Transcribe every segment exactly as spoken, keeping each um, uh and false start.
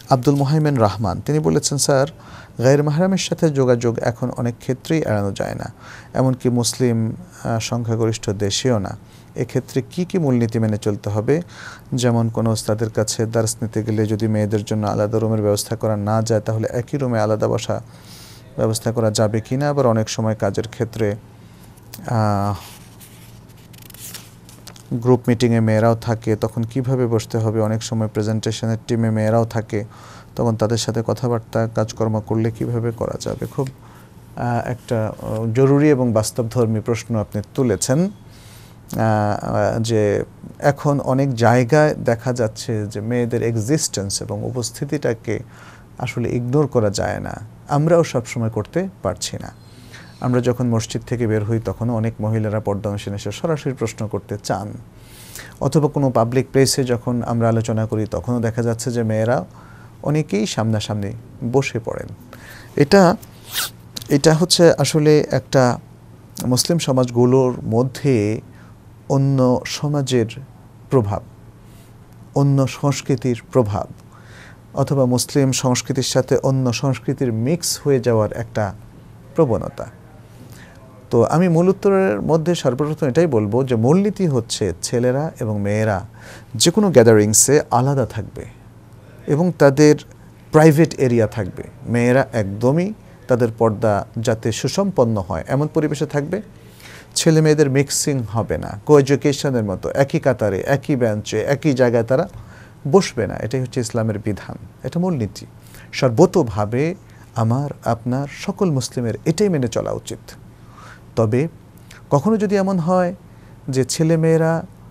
আব্দুল মোহাইমেন রহমান তিনি বলেছেন, স্যার গায়ের মাহরামের সাথে যোগাযোগ এখন অনেক ক্ষেত্রেই এড়ানো যায় না, এমনকি মুসলিম সংখ্যাগরিষ্ঠ দেশেও না। এক্ষেত্রে কি কি মূলনীতি মেনে চলতে হবে? যেমন কোনো ওস্তাদের কাছে দার্স নিতে গেলে যদি মেয়েদের জন্য আলাদা রুমের ব্যবস্থা করা না যায়, তাহলে একই রুমে আলাদা বসা ব্যবস্থা করা যাবে কি না? আবার অনেক সময় কাজের ক্ষেত্রে গ্রুপ মিটিংয়ে মেয়েরাও থাকে, তখন কিভাবে বসতে হবে? অনেক সময় প্রেজেন্টেশনের টিমে মেয়েরাও থাকে, তখন তাদের সাথে কথাবার্তা কাজকর্ম করলে কিভাবে করা যাবে? খুব একটা জরুরি এবং বাস্তবধর্মী প্রশ্ন আপনি তুলেছেন। যে এখন অনেক জায়গায় দেখা যাচ্ছে যে মেয়েদের এক্সিস্টেন্স এবং উপস্থিতিটাকে আসলে ইগনোর করা যায় না, আমরাও সবসময় করতে পারছি না। আমরা যখন মসজিদ থেকে বের হই তখনও অনেক মহিলারা পর্দা মেশিন এসে সরাসরি প্রশ্ন করতে চান, অথবা কোনো পাবলিক প্লেসে যখন আমরা আলোচনা করি তখনও দেখা যাচ্ছে যে মেয়েরা অনেকেই সামনাসামনি বসে পড়েন। এটা এটা হচ্ছে আসলে একটা মুসলিম সমাজগুলোর মধ্যে অন্য সমাজের প্রভাব, অন্য সংস্কৃতির প্রভাব, অথবা মুসলিম সংস্কৃতির সাথে অন্য সংস্কৃতির মিক্স হয়ে যাওয়ার একটা প্রবণতা। তো আমি মূল উত্তরের মধ্যে সর্বপ্রথম এটাই বলবো যে মূলনীতি হচ্ছে ছেলেরা এবং মেয়েরা যে কোনো গ্যাদারিংসে আলাদা থাকবে এবং তাদের প্রাইভেট এরিয়া থাকবে। মেয়েরা একদমই তাদের পর্দা যাতে সুসম্পন্ন হয় এমন পরিবেশে থাকবে। ছেলে মেয়েদের মিক্সিং হবে না, কো এডুকেশনের মতো একই কাতারে একই বেঞ্চে একই জায়গায় তারা বসবে না। এটাই হচ্ছে ইসলামের বিধান, এটা মূলনীতি। সর্বতোভাবে আমার আপনার সকল মুসলিমের এটাই মেনে চলা উচিত। তবে কখনো যদি এমন হয় যে ছেলে মেয়েরা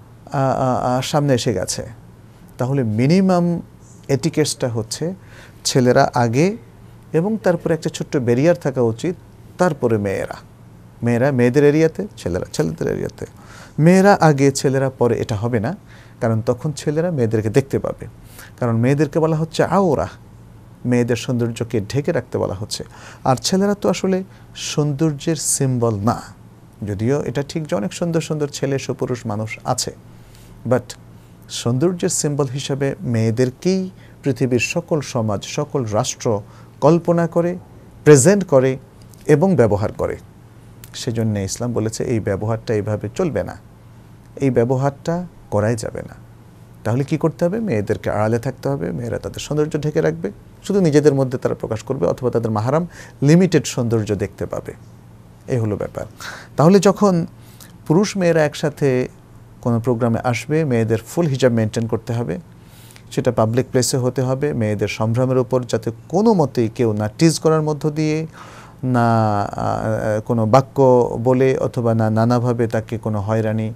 সামনে এসে গেছে, তাহলে মিনিমাম এটিকেটসটা হচ্ছে ছেলেরা আগে এবং তারপরে একটা ছোট্ট ব্যারিয়ার থাকা উচিত, তারপরে মেয়েরা মেয়েরা মেয়েদের এরিয়াতে, ছেলেরা ছেলেদের এরিয়াতে। মেয়েরা আগে ছেলেরা পরে এটা হবে না, কারণ তখন ছেলেরা মেয়েদেরকে দেখতে পাবে। কারণ মেয়েদেরকে বলা হচ্ছে আওরা, মেয়েদের সৌন্দর্যকে ঢেকে রাখতে বলা হচ্ছে। আর ছেলেরা তো আসলে সৌন্দর্যের সিম্বল না, যদিও এটা ঠিক যে অনেক সুন্দর সুন্দর ছেলে সুপুরুষ মানুষ আছে, বাট সৌন্দর্যের সিম্বল হিসাবে মেয়েদেরকেই পৃথিবীর সকল সমাজ সকল রাষ্ট্র কল্পনা করে, প্রেজেন্ট করে এবং ব্যবহার করে। সেজন্য ইসলাম বলেছে এই ব্যবহারটা এইভাবে চলবে না, এই ব্যবহারটা করাই যাবে না। তাহলে কি করতে হবে? মেয়েদেরকে আড়ালে থাকতে হবে, মেয়েরা তাদের সৌন্দর্য ঢেকে রাখবে, শুধু নিজেদের মধ্যে তারা প্রকাশ করবে, অথবা তাদের মাহারাম লিমিটেড সৌন্দর্য দেখতে পাবে। এই হলো ব্যাপার। তাহলে যখন পুরুষ মেয়েরা একসাথে কোনো প্রোগ্রামে আসবে, মেয়েদের ফুল হিজাব মেনটেন করতে হবে, সেটা পাবলিক প্লেসে হতে হবে। মেয়েদের সম্ভ্রমের উপর যাতে কোনো মতেই কেউ না টিজ করার মধ্য দিয়ে, না কোনো বাক্য বলে, অথবা না নানাভাবে তাকে কোনো হয়রানি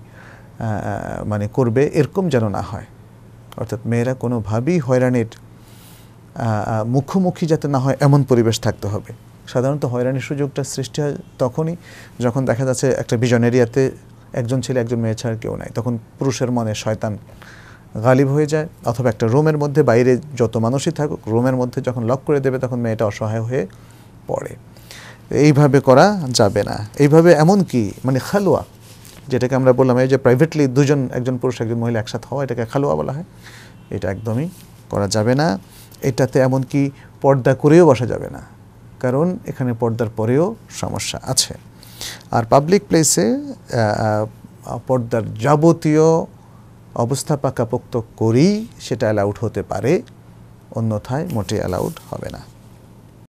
মানে করবে, এরকম যেন না হয়। অর্থাৎ মেয়েরা কোনোভাবেই হয়রানির মুখোমুখি যাতে না হয় এমন পরিবেশ থাকতে হবে। সাধারণত হয়রানির সুযোগটা সৃষ্টি হয় তখনই যখন দেখা যাচ্ছে একটা বিজন এরিয়াতে একজন ছেলে একজন মেয়ে ছাড়া কেউ নাই, তখন পুরুষের মনে শয়তান গালিব হয়ে যায়। অথবা একটা রুমের মধ্যে, বাইরে যত মানুষই থাকুক, রুমের মধ্যে যখন লক করে দেবে তখন মেয়েটা অসহায় হয়ে পড়ে। এইভাবে করা যাবে না। এইভাবে এমন কি মানে খালুয়া, যেটাকে আমরা বললাম এই যে প্রাইভেটলি দুজন, একজন পুরুষ একজন মহিলা একসাথে হওয়া, এটাকে খালুয়া বলা হয়, এটা একদমই করা যাবে না। এটাতে এমন কি পর্দা করেও বসা যাবে না, কারণ এখানে পর্দার পরেও সমস্যা আছে। আর পাবলিক প্লেসে পর্দার যাবতীয় অবস্থা পাকাপোক্ত করেই সেটা অ্যালাউড হতে পারে, অন্যথায় মোটেই অ্যালাউড হবে না।